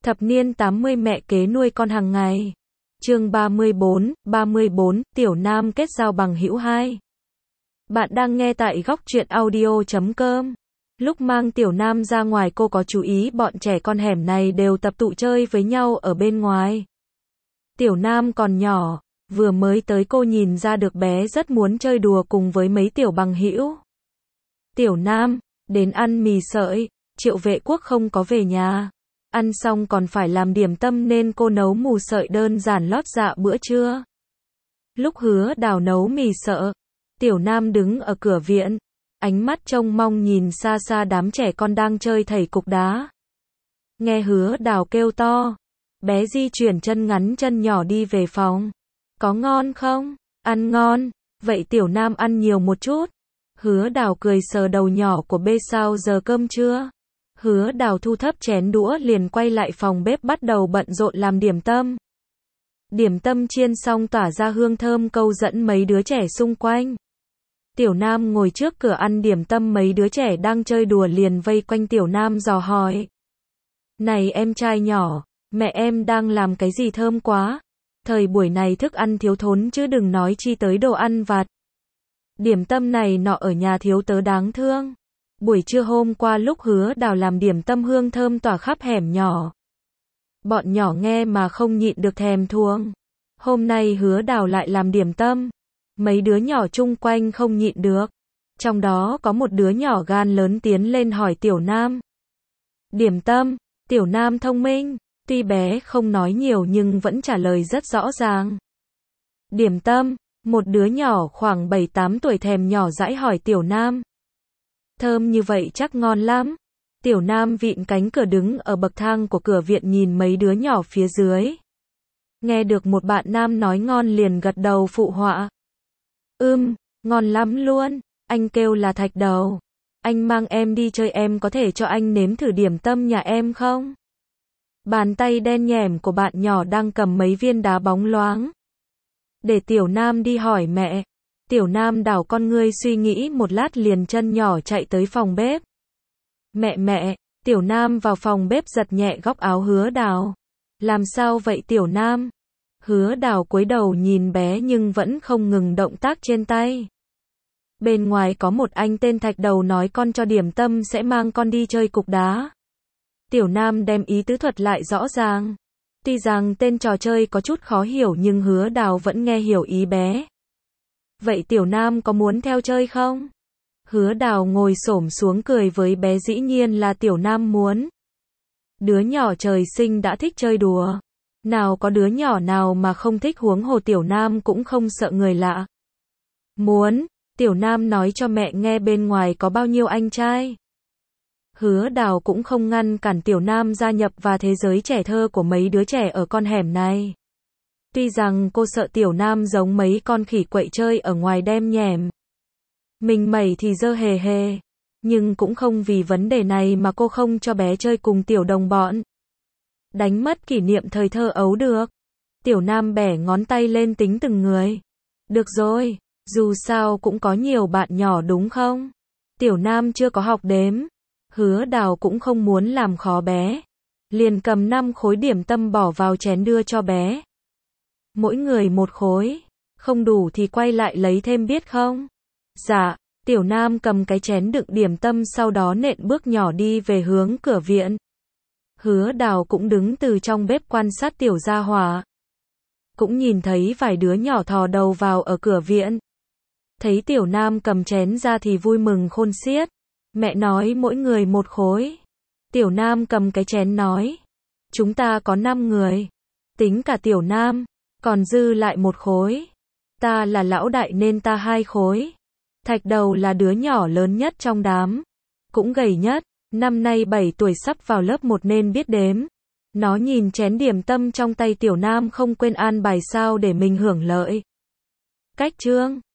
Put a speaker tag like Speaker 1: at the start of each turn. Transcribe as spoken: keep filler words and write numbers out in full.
Speaker 1: Thập niên tám mươi mẹ kế nuôi con hàng ngày. Chương ba mươi bốn, ba mươi bốn, Tiểu Nam kết giao bằng hữu hai. Bạn đang nghe tại góc truyện audio chấm com. Lúc mang Tiểu Nam ra ngoài cô có chú ý bọn trẻ con hẻm này đều tập tụ chơi với nhau ở bên ngoài. Tiểu Nam còn nhỏ, vừa mới tới cô nhìn ra được bé rất muốn chơi đùa cùng với mấy tiểu bằng hữu. Tiểu Nam, đến ăn mì sợi, Triệu Vệ Quốc không có về nhà. Ăn xong còn phải làm điểm tâm nên cô nấu mù sợi đơn giản lót dạ bữa trưa. Lúc Hứa Đào nấu mì sợi, Tiểu Nam đứng ở cửa viện, ánh mắt trông mong nhìn xa xa đám trẻ con đang chơi thảy cục đá. Nghe Hứa Đào kêu to, bé di chuyển chân ngắn chân nhỏ đi về phòng. Có ngon không? Ăn ngon, vậy Tiểu Nam ăn nhiều một chút. Hứa Đào cười sờ đầu nhỏ của bê sao giờ cơm trưa. Hứa Đào thu thấp chén đũa liền quay lại phòng bếp bắt đầu bận rộn làm điểm tâm. Điểm tâm chiên xong tỏa ra hương thơm câu dẫn mấy đứa trẻ xung quanh. Tiểu Nam ngồi trước cửa ăn điểm tâm, mấy đứa trẻ đang chơi đùa liền vây quanh Tiểu Nam dò hỏi. Này em trai nhỏ, mẹ em đang làm cái gì thơm quá. Thời buổi này thức ăn thiếu thốn chứ đừng nói chi tới đồ ăn vặt. Điểm tâm này nọ ở nhà thiếu tớ đáng thương. Buổi trưa hôm qua lúc Hứa Đào làm điểm tâm hương thơm tỏa khắp hẻm nhỏ. Bọn nhỏ nghe mà không nhịn được thèm thuồng. Hôm nay Hứa Đào lại làm điểm tâm. Mấy đứa nhỏ chung quanh không nhịn được. Trong đó có một đứa nhỏ gan lớn tiến lên hỏi Tiểu Nam. Điểm tâm, Tiểu Nam thông minh, tuy bé không nói nhiều nhưng vẫn trả lời rất rõ ràng. Điểm tâm, một đứa nhỏ khoảng bảy tám tuổi thèm nhỏ dãi hỏi Tiểu Nam. Thơm như vậy chắc ngon lắm. Tiểu Nam vịn cánh cửa đứng ở bậc thang của cửa viện nhìn mấy đứa nhỏ phía dưới. Nghe được một bạn nam nói ngon liền gật đầu phụ họa. Ưm, ngon lắm luôn, anh kêu là Thạch Đầu. Anh mang em đi chơi, em có thể cho anh nếm thử điểm tâm nhà em không? Bàn tay đen nhẻm của bạn nhỏ đang cầm mấy viên đá bóng loáng. Để Tiểu Nam đi hỏi mẹ. Tiểu Nam đảo con ngươi suy nghĩ một lát liền chân nhỏ chạy tới phòng bếp. Mẹ mẹ, Tiểu Nam vào phòng bếp giật nhẹ góc áo Hứa Đào. Làm sao vậy Tiểu Nam? Hứa Đào cúi đầu nhìn bé nhưng vẫn không ngừng động tác trên tay. Bên ngoài có một anh tên Thạch Đầu nói con cho điểm tâm sẽ mang con đi chơi cục đá. Tiểu Nam đem ý tứ thuật lại rõ ràng. Tuy rằng tên trò chơi có chút khó hiểu nhưng Hứa Đào vẫn nghe hiểu ý bé. Vậy Tiểu Nam có muốn theo chơi không? Hứa Đào ngồi xổm xuống cười với bé, dĩ nhiên là Tiểu Nam muốn. Đứa nhỏ trời sinh đã thích chơi đùa. Nào có đứa nhỏ nào mà không thích, huống hồ Tiểu Nam cũng không sợ người lạ. Muốn, Tiểu Nam nói cho mẹ nghe bên ngoài có bao nhiêu anh trai. Hứa Đào cũng không ngăn cản Tiểu Nam gia nhập vào thế giới trẻ thơ của mấy đứa trẻ ở con hẻm này. Tuy rằng cô sợ Tiểu Nam giống mấy con khỉ quậy chơi ở ngoài đem nhèm. Mình mẩy thì dơ hề hề. Nhưng cũng không vì vấn đề này mà cô không cho bé chơi cùng tiểu đồng bọn. Đánh mất kỷ niệm thời thơ ấu được. Tiểu Nam bẻ ngón tay lên tính từng người. Được rồi, dù sao cũng có nhiều bạn nhỏ đúng không? Tiểu Nam chưa có học đếm. Hứa Đào cũng không muốn làm khó bé. Liền cầm năm khối điểm tâm bỏ vào chén đưa cho bé. Mỗi người một khối. Không đủ thì quay lại lấy thêm biết không? Dạ. Tiểu Nam cầm cái chén đựng điểm tâm sau đó nện bước nhỏ đi về hướng cửa viện. Hứa Đào cũng đứng từ trong bếp quan sát tiểu gia hỏa. Cũng nhìn thấy vài đứa nhỏ thò đầu vào ở cửa viện. Thấy Tiểu Nam cầm chén ra thì vui mừng khôn xiết. Mẹ nói mỗi người một khối. Tiểu Nam cầm cái chén nói. Chúng ta có năm người. Tính cả Tiểu Nam, còn dư lại một khối. Ta là lão đại nên ta hai khối. Thạch Đầu là đứa nhỏ lớn nhất trong đám. Cũng gầy nhất, năm nay bảy tuổi sắp vào lớp một nên biết đếm. Nó nhìn chén điểm tâm trong tay Tiểu Nam không quên an bài sao để mình hưởng lợi. Cách chương